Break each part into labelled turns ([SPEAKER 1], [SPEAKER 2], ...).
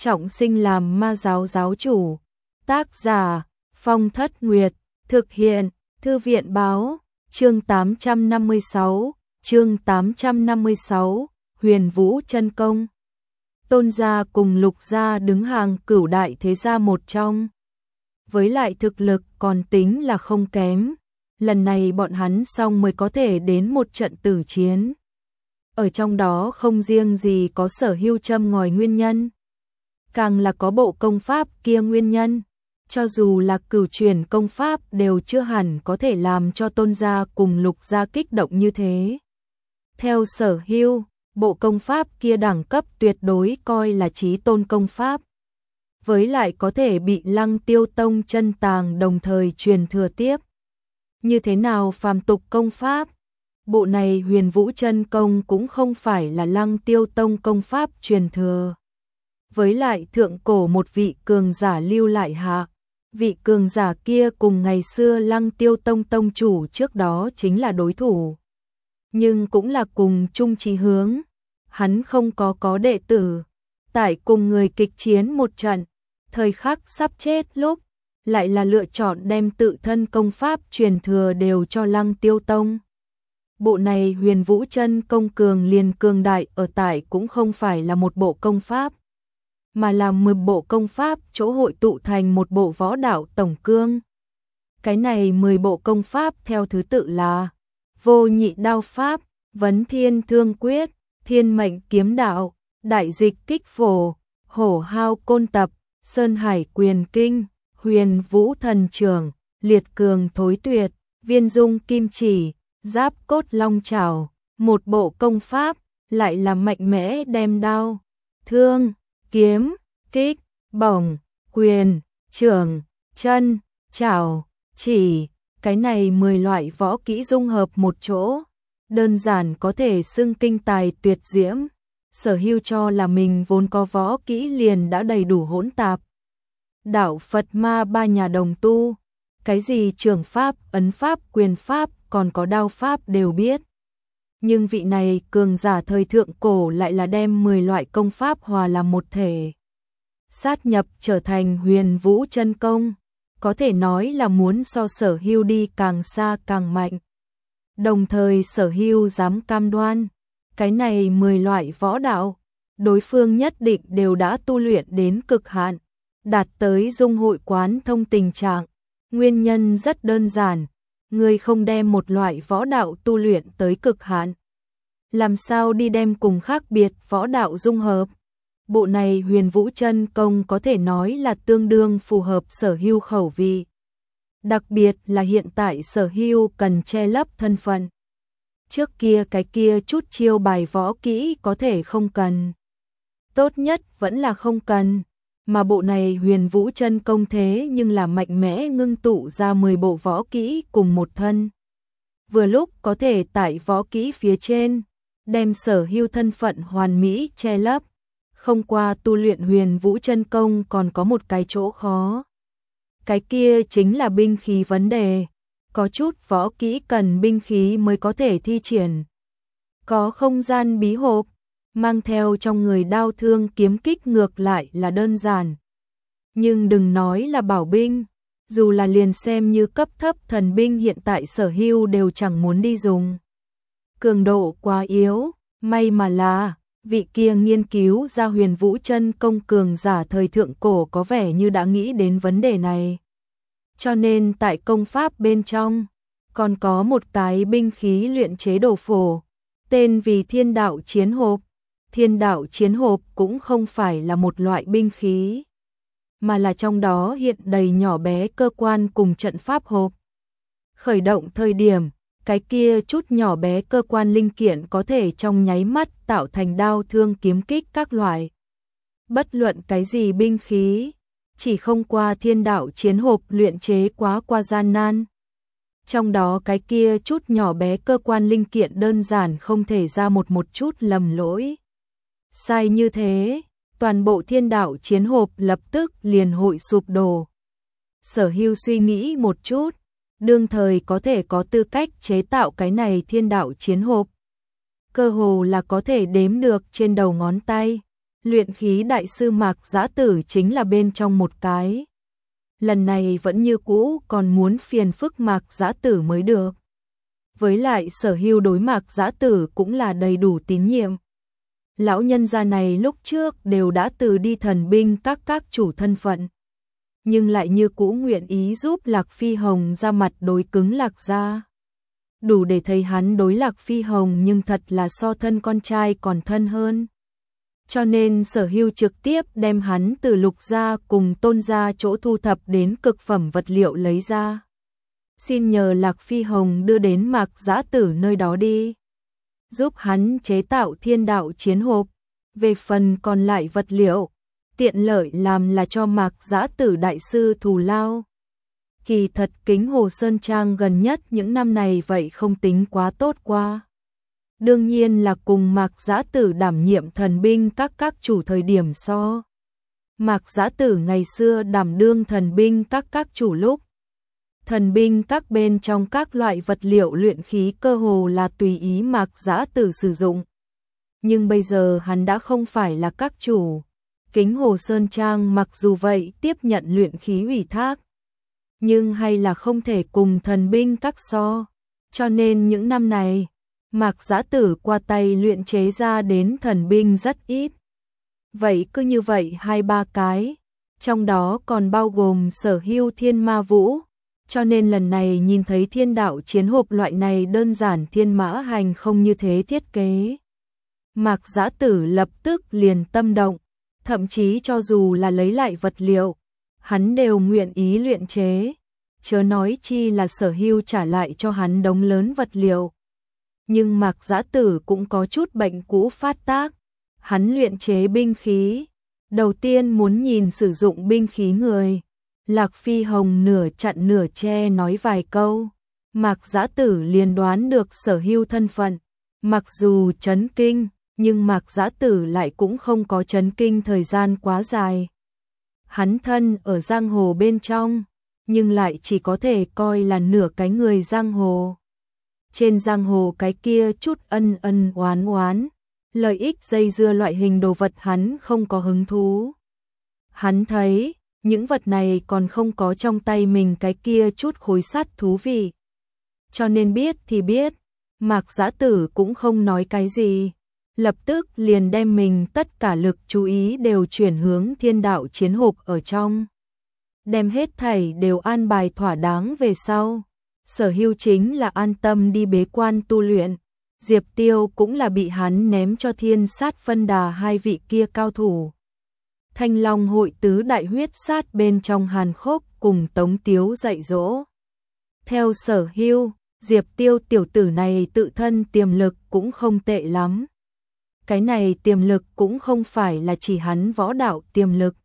[SPEAKER 1] trọng sinh làm ma giáo giáo chủ. Tác giả Phong Thất Nguyệt. Thực hiện Thư viện Báo. Chương 856. Huyền Vũ Chân Công. Tôn gia cùng Lục gia đứng hàng cửu đại thế gia một trong. Với lại thực lực còn tính là không kém. Lần này bọn hắn xong mới có thể đến một trận tử chiến. Ở trong đó không riêng gì có Sở Hưu châm ngòi nguyên nhân, càng là có bộ công pháp kia nguyên nhân. Cho dù là cửu truyền công pháp đều chưa hẳn có thể làm cho Tôn gia cùng Lục gia kích động như thế. Theo Sở Hưu, bộ công pháp kia đẳng cấp tuyệt đối coi là chí tôn công pháp. Với lại có thể bị Lăng Tiêu Tông chân tàng đồng thời truyền thừa tiếp. Như thế nào phàm tục công pháp? Bộ này Huyền Vũ Chân Công cũng không phải là Lăng Tiêu Tông công pháp truyền thừa. Với lại thượng cổ một vị cường giả lưu lại hạ. Vị cường giả kia cùng ngày xưa Lăng Tiêu Tông tông chủ trước đó chính là đối thủ. Nhưng cũng là cùng chung chí hướng. Hắn không có đệ tử. Tại cùng người kịch chiến một trận. Thời khắc sắp chết lúc. Lại là lựa chọn đem tự thân công pháp truyền thừa đều cho Lăng Tiêu Tông. Bộ này Huyền Vũ Chân Công cường liền cường đại ở tại cũng không phải là một bộ công pháp, mà là 10 bộ công pháp chỗ hội tụ thành một bộ võ đạo tổng cương. Cái này 10 bộ công pháp theo thứ tự là Vô Nhị Đao Pháp, Vấn Thiên Thương Quyết, Thiên Mệnh Kiếm Đạo, Đại Dịch Kích Phổ, Hổ Hao Côn Tập, Sơn Hải Quyền Kinh, Huyền Vũ Thần Trường, Liệt Cường Thối Tuyệt, Viên Dung Kim Chỉ, Giáp Cốt Long Trảo. Một bộ công pháp lại là mạnh mẽ đem đao, thương, kiếm, kích, bổng, quyền, trường, chân, trảo, chỉ. Cái này 10 loại võ kỹ dung hợp một chỗ, đơn giản có thể xưng kinh tài tuyệt diễm. Sở Hưu cho là mình vốn có võ kỹ liền đã đầy đủ hỗn tạp. Đạo Phật Ma ba nhà đồng tu, cái gì trường pháp, ấn pháp, quyền pháp, còn có đao pháp đều biết. Nhưng vị này cường giả thời thượng cổ lại là đem 10 loại công pháp hòa làm một thể, sát nhập trở thành Huyền Vũ Chân Công, có thể nói là muốn so Sở Hưu đi càng xa càng mạnh. Đồng thời Sở Hưu dám cam đoan, cái này 10 loại võ đạo, đối phương nhất định đều đã tu luyện đến cực hạn, đạt tới dung hội quán thông tình trạng. Nguyên nhân rất đơn giản, người không đem một loại võ đạo tu luyện tới cực hạn, làm sao đi đem cùng khác biệt võ đạo dung hợp. Bộ này Huyền Vũ Chân Công có thể nói là tương đương phù hợp Sở Hưu khẩu vị. Đặc biệt là hiện tại Sở Hưu cần che lấp thân phận. Trước kia cái kia chút chiêu bài võ kỹ có thể không cần. Tốt nhất vẫn là không cần. Mà bộ này Huyền Vũ Chân Công thế nhưng là mạnh mẽ ngưng tụ ra 10 bộ võ kỹ cùng một thân. Vừa lúc có thể tại võ kỹ phía trên, đem Sở Hưu thân phận hoàn mỹ che lấp. Không qua tu luyện Huyền Vũ Chân Công còn có một cái chỗ khó. Cái kia chính là binh khí vấn đề. Có chút võ kỹ cần binh khí mới có thể thi triển. Có không gian bí hộp, mang theo trong người đao thương kiếm kích ngược lại là đơn giản. Nhưng đừng nói là bảo binh, dù là liền xem như cấp thấp thần binh hiện tại Sở Hưu đều chẳng muốn đi dùng. Cường độ quá yếu, may mà là vị kia nghiên cứu ra Huyền Vũ Chân Công cường giả thời thượng cổ có vẻ như đã nghĩ đến vấn đề này. Cho nên tại công pháp bên trong, còn có một cái binh khí luyện chế đồ phổ, tên vì Thiên Đạo Chiến Hộp. Thiên Đạo Chiến Hộp cũng không phải là một loại binh khí, mà là trong đó hiện đầy nhỏ bé cơ quan cùng trận pháp hộp. Khởi động thời điểm, cái kia chút nhỏ bé cơ quan linh kiện có thể trong nháy mắt tạo thành đao thương kiếm kích các loại. Bất luận cái gì binh khí, chỉ không qua Thiên Đạo Chiến Hộp luyện chế quá gian nan. Trong đó cái kia chút nhỏ bé cơ quan linh kiện đơn giản không thể ra một chút lầm lỗi. Sai như thế, toàn bộ Thiên Đạo Chiến Hộp lập tức liền hội sụp đổ. Sở Hưu suy nghĩ một chút, đương thời có thể có tư cách chế tạo cái này Thiên Đạo Chiến Hộp. Cơ hồ là có thể đếm được trên đầu ngón tay. Luyện khí đại sư Mạc Giã Tử chính là bên trong một cái. Lần này vẫn như cũ còn muốn phiền phức Mạc Giã Tử mới được. Với lại Sở Hưu đối Mạc Giã Tử cũng là đầy đủ tín nhiệm. Lão nhân gia này lúc trước đều đã từ đi thần binh các chủ thân phận. Nhưng lại như cũ nguyện ý giúp Lạc Phi Hồng ra mặt đối cứng Lạc gia. Đủ để thấy hắn đối Lạc Phi Hồng nhưng thật là so thân con trai còn thân hơn. Cho nên Sở Hưu trực tiếp đem hắn từ Lục gia cùng Tôn gia chỗ thu thập đến cực phẩm vật liệu lấy ra. Xin nhờ Lạc Phi Hồng đưa đến Mạc Giã Tử nơi đó đi. Giúp hắn chế tạo thiên đạo chiến hộp. Về phần còn lại vật liệu, tiện lợi làm là cho Mạc Giã Tử đại sư thù lao. Kỳ thật Kính Hồ Sơn Trang gần nhất những năm này vậy không tính quá tốt qua. Đương nhiên là cùng Mạc Giã Tử đảm nhiệm thần binh các chủ thời điểm so. Mạc Giã Tử ngày xưa đảm đương thần binh các chủ lúc. Thần binh các bên trong các loại vật liệu luyện khí cơ hồ là tùy ý Mạc Giã Tử sử dụng. Nhưng bây giờ hắn đã không phải là các chủ. Kính Hồ Sơn Trang mặc dù vậy tiếp nhận luyện khí ủy thác. Nhưng hay là không thể cùng thần binh các so. Cho nên những năm này, Mạc Giã Tử qua tay luyện chế ra đến thần binh rất ít. Vậy cứ như vậy 2-3 cái. Trong đó còn bao gồm Sở Hưu Thiên Ma Vũ. Cho nên lần này nhìn thấy thiên đạo chiến hộp loại này đơn giản thiên mã hành không như thế thiết kế. Mạc Giã Tử lập tức liền tâm động. Thậm chí cho dù là lấy lại vật liệu, hắn đều nguyện ý luyện chế. Chớ nói chi là Sở Hưu trả lại cho hắn đống lớn vật liệu. Nhưng Mạc Giã Tử cũng có chút bệnh cũ phát tác. Hắn luyện chế binh khí. Đầu tiên muốn nhìn sử dụng binh khí người. Lạc Phi Hồng nửa chặn nửa che nói vài câu. Mạc Giã Tử liền đoán được Sở Hưu thân phận. Mặc dù chấn kinh, nhưng Mạc Giã Tử lại cũng không có chấn kinh thời gian quá dài. Hắn thân ở giang hồ bên trong, nhưng lại chỉ có thể coi là nửa cái người giang hồ. Trên giang hồ cái kia chút ân ân oán oán, lợi ích dây dưa loại hình đồ vật hắn không có hứng thú. Hắn thấy, những vật này còn không có trong tay mình cái kia chút khối sắt thú vị. Cho nên biết thì biết, Mạc Giã Tử cũng không nói cái gì. Lập tức liền đem mình tất cả lực chú ý đều chuyển hướng thiên đạo chiến hộp ở trong. Đem hết thảy đều an bài thỏa đáng về sau. Sở Hưu chính là an tâm đi bế quan tu luyện. Diệp Tiêu cũng là bị hắn ném cho Thiên Sát Phân Đà hai vị kia cao thủ. Thanh Long hội tứ đại huyết sát bên trong Hàn Khốc cùng Tống Tiếu dạy dỗ. Theo Sở Hưu, Diệp Tiêu tiểu tử này tự thân tiềm lực cũng không tệ lắm. Cái này tiềm lực cũng không phải là chỉ hắn võ đạo tiềm lực,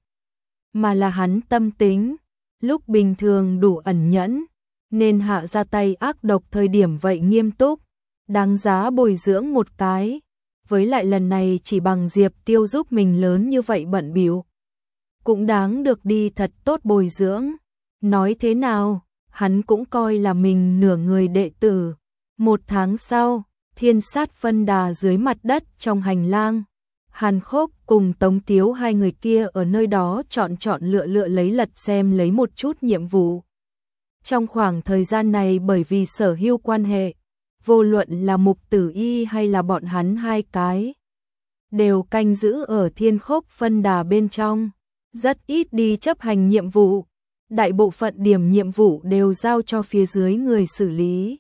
[SPEAKER 1] mà là hắn tâm tính, lúc bình thường đủ ẩn nhẫn, nên hạ ra tay ác độc thời điểm vậy nghiêm túc, đáng giá bồi dưỡng một cái. Với lại lần này chỉ bằng Diệp Tiêu giúp mình lớn như vậy bận bịu, cũng đáng được đi thật tốt bồi dưỡng. Nói thế nào, hắn cũng coi là mình nửa người đệ tử. 1 tháng sau, Thiên Sát Phân Đà dưới mặt đất trong hành lang, Hàn Khốc cùng Tống Tiếu hai người kia ở nơi đó chọn lựa lấy lật xem lấy một chút nhiệm vụ. Trong khoảng thời gian này bởi vì Sở Hưu quan hệ, vô luận là Mục Tử Y hay là bọn hắn hai cái, đều canh giữ ở Thiên Khốc Phân Đà bên trong, rất ít đi chấp hành nhiệm vụ. Đại bộ phận điểm nhiệm vụ đều giao cho phía dưới người xử lý.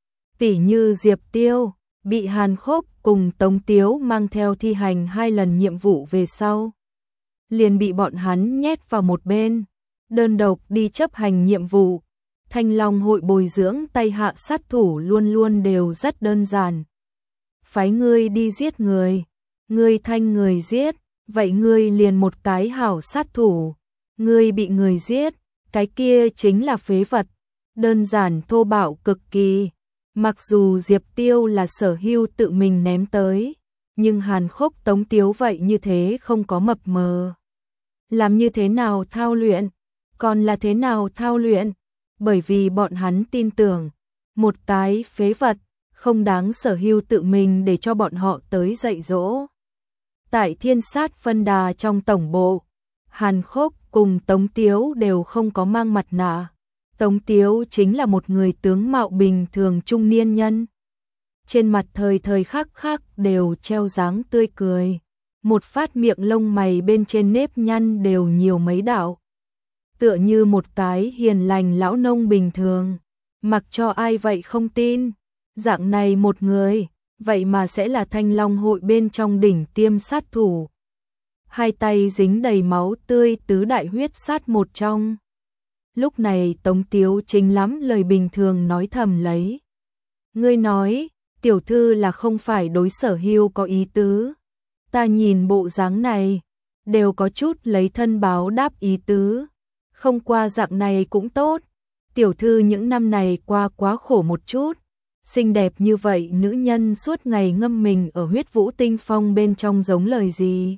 [SPEAKER 1] Tỉ như Diệp Tiêu, bị Hàn Khốc cùng Tống Tiếu mang theo thi hành 2 lần nhiệm vụ về sau. Liền bị bọn hắn nhét vào một bên, đơn độc đi chấp hành nhiệm vụ. Thanh Long hội bồi dưỡng tay hạ sát thủ luôn luôn đều rất đơn giản. Phái ngươi đi giết người, ngươi thanh người giết, vậy ngươi liền một cái hảo sát thủ. Ngươi bị người giết, cái kia chính là phế vật, đơn giản thô bạo cực kỳ. Mặc dù Diệp Tiêu là Sở Hưu tự mình ném tới, nhưng Hàn Khốc Tống Tiếu vậy như thế không có mập mờ. Làm như thế nào thao luyện? Còn là thế nào thao luyện? Bởi vì bọn hắn tin tưởng, một cái phế vật, không đáng Sở Hưu tự mình để cho bọn họ tới dạy dỗ. Tại Thiên Sát phân đà trong tổng bộ, Hàn Khốc cùng Tống Tiếu đều không có mang mặt nạ. Tống Tiếu chính là một người tướng mạo bình thường trung niên nhân. Trên mặt thời thời khắc khắc đều treo dáng tươi cười. Một phát miệng lông mày bên trên nếp nhăn đều nhiều mấy đạo. Tựa như một cái hiền lành lão nông bình thường. Mặc cho ai vậy không tin. Dạng này một người, vậy mà sẽ là Thanh Long hội bên trong đỉnh tiêm sát thủ. Hai tay dính đầy máu tươi tứ đại huyết sát một trong. Lúc này Tống Tiếu chính lắm lời bình thường nói thầm lấy. Ngươi nói, tiểu thư là không phải đối Sở Hưu có ý tứ. Ta nhìn bộ dáng này, đều có chút lấy thân báo đáp ý tứ. Không qua dạng này cũng tốt. Tiểu thư những năm này qua quá khổ một chút. Xinh đẹp như vậy nữ nhân suốt ngày ngâm mình ở huyết vũ tinh phong bên trong giống lời gì.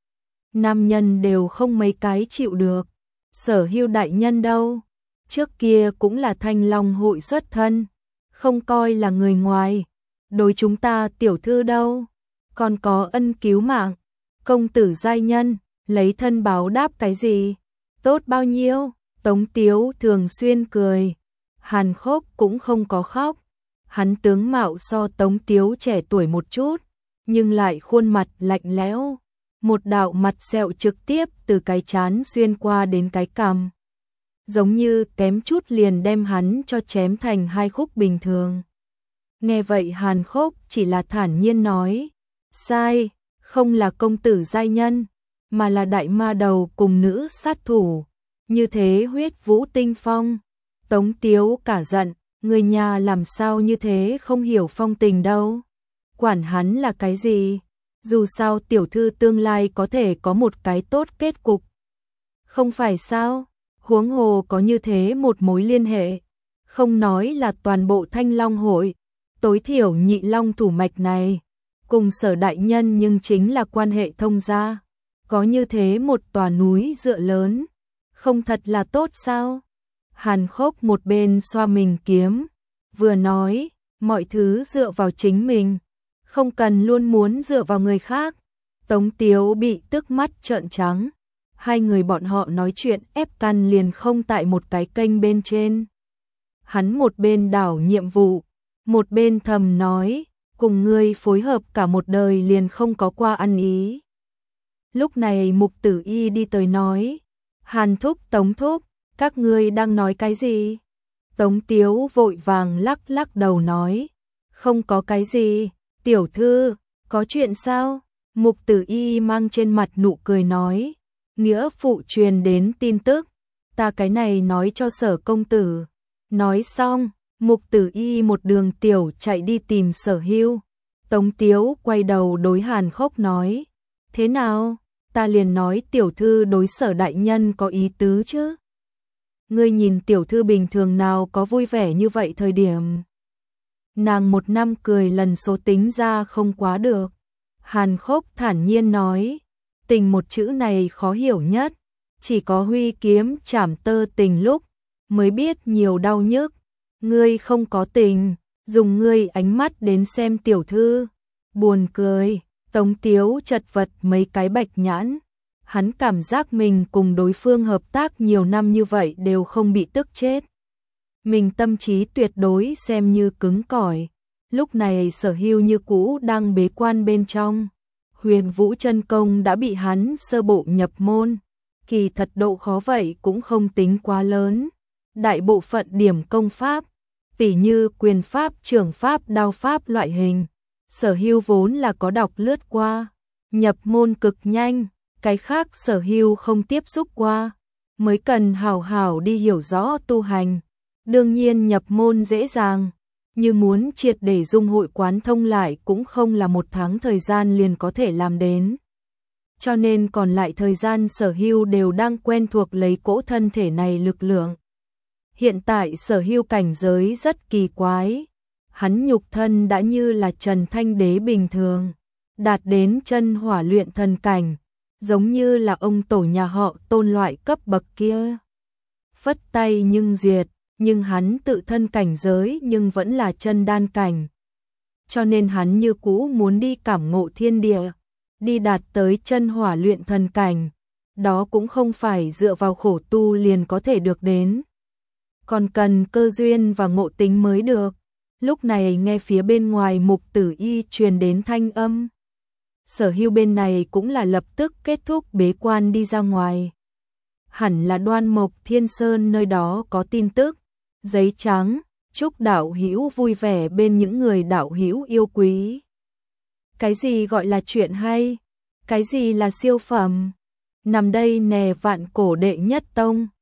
[SPEAKER 1] Nam nhân đều không mấy cái chịu được. Sở Hưu đại nhân đâu? Trước kia cũng là Thanh Long hội xuất thân. Không coi là người ngoài. Đối chúng ta tiểu thư đâu? Còn có ân cứu mạng. Công tử giai nhân, lấy thân báo đáp cái gì? Tốt bao nhiêu? Tống Tiếu thường xuyên cười. Hàn Khốc cũng không có khóc. Hắn tướng mạo so Tống Tiếu trẻ tuổi một chút, nhưng lại khuôn mặt lạnh lẽo. Một đạo mặt sẹo trực tiếp từ cái trán xuyên qua đến cái cằm. Giống như kém chút liền đem hắn cho chém thành hai khúc bình thường. Nghe vậy Hàn Khốc chỉ là thản nhiên nói. Sai, không là công tử giai nhân, mà là đại ma đầu cùng nữ sát thủ. Như thế huyết vũ tinh phong. Tống Tiếu cả giận. Người nhà làm sao như thế không hiểu phong tình đâu. Quản hắn là cái gì. Dù sao tiểu thư tương lai có thể có một cái tốt kết cục. Không phải sao, huống hồ có như thế một mối liên hệ. Không nói là toàn bộ Thanh Long hội, tối thiểu Nhị Long thủ mạch này. Cùng Sở đại nhân nhưng chính là quan hệ thông gia. Có như thế một tòa núi dựa lớn. Không thật là tốt sao? Hàn Khốc một bên xoa mình kiếm, vừa nói, mọi thứ dựa vào chính mình, không cần luôn muốn dựa vào người khác. Tống Tiếu bị tức mắt trợn trắng, hai người bọn họ nói chuyện ép căn liền không tại một cái kênh bên trên. Hắn một bên đảo nhiệm vụ, một bên thầm nói, cùng ngươi phối hợp cả một đời liền không có qua ăn ý. Lúc này Mục Tử Y đi tới nói, Hàn thúc Tống thúc, các ngươi đang nói cái gì? Tống Tiếu vội vàng lắc lắc đầu nói, không có cái gì, tiểu thư, có chuyện sao? Mục Tử Y mang trên mặt nụ cười nói, nghĩa phụ truyền đến tin tức, ta cái này nói cho Sở công tử. Nói xong, Mục Tử Y một đường tiểu chạy đi tìm Sở Hưu. Tống Tiếu quay đầu đối Hàn Khốc nói, thế nào? Ta liền nói tiểu thư đối Sở đại nhân có ý tứ chứ? Ngươi nhìn tiểu thư bình thường nào có vui vẻ như vậy thời điểm. Nàng một năm cười lần số tính ra không quá được. Hàn Khốc thản nhiên nói, tình một chữ này khó hiểu nhất, chỉ có huy kiếm chảm tơ tình lúc mới biết nhiều đau nhức. Ngươi không có tình, dùng ngươi ánh mắt đến xem tiểu thư. Buồn cười. Tống Tiếu chật vật mấy cái bạch nhãn. Hắn cảm giác mình cùng đối phương hợp tác nhiều năm như vậy đều không bị tức chết. Mình tâm trí tuyệt đối xem như cứng cỏi. Lúc này Sở Hưu như cũ đang bế quan bên trong. Huyền Vũ chân công đã bị hắn sơ bộ nhập môn. Kỳ thật độ khó vậy cũng không tính quá lớn. Đại bộ phận điểm công pháp, tỉ như quyền pháp, trường pháp, đao pháp loại hình, Sở Hưu vốn là có đọc lướt qua, nhập môn cực nhanh, cái khác Sở Hưu không tiếp xúc qua, mới cần hảo hảo đi hiểu rõ tu hành. Đương nhiên nhập môn dễ dàng, như muốn triệt để dung hội quán thông lại cũng không là một tháng thời gian liền có thể làm đến. Cho nên còn lại thời gian Sở Hưu đều đang quen thuộc lấy cỗ thân thể này lực lượng. Hiện tại Sở Hưu cảnh giới rất kỳ quái. Hắn nhục thân đã như là Trần Thanh Đế bình thường, đạt đến chân hỏa luyện thần cảnh, giống như là ông tổ nhà họ Tôn loại cấp bậc kia. Phất tay nhưng diệt, nhưng hắn tự thân cảnh giới nhưng vẫn là chân đan cảnh. Cho nên hắn như cũ muốn đi cảm ngộ thiên địa, đi đạt tới chân hỏa luyện thần cảnh, đó cũng không phải dựa vào khổ tu liền có thể được đến, còn cần cơ duyên và ngộ tính mới được. Lúc này nghe phía bên ngoài Mục Tử Y truyền đến thanh âm. Sở Hưu bên này cũng là lập tức kết thúc bế quan đi ra ngoài. Hẳn là Đoan Mộc Thiên Sơn nơi đó có tin tức. Giấy trắng, chúc đạo hữu vui vẻ bên những người đạo hữu yêu quý. Cái gì gọi là chuyện hay? Cái gì là siêu phẩm? Nằm đây nè Vạn Cổ đệ nhất tông.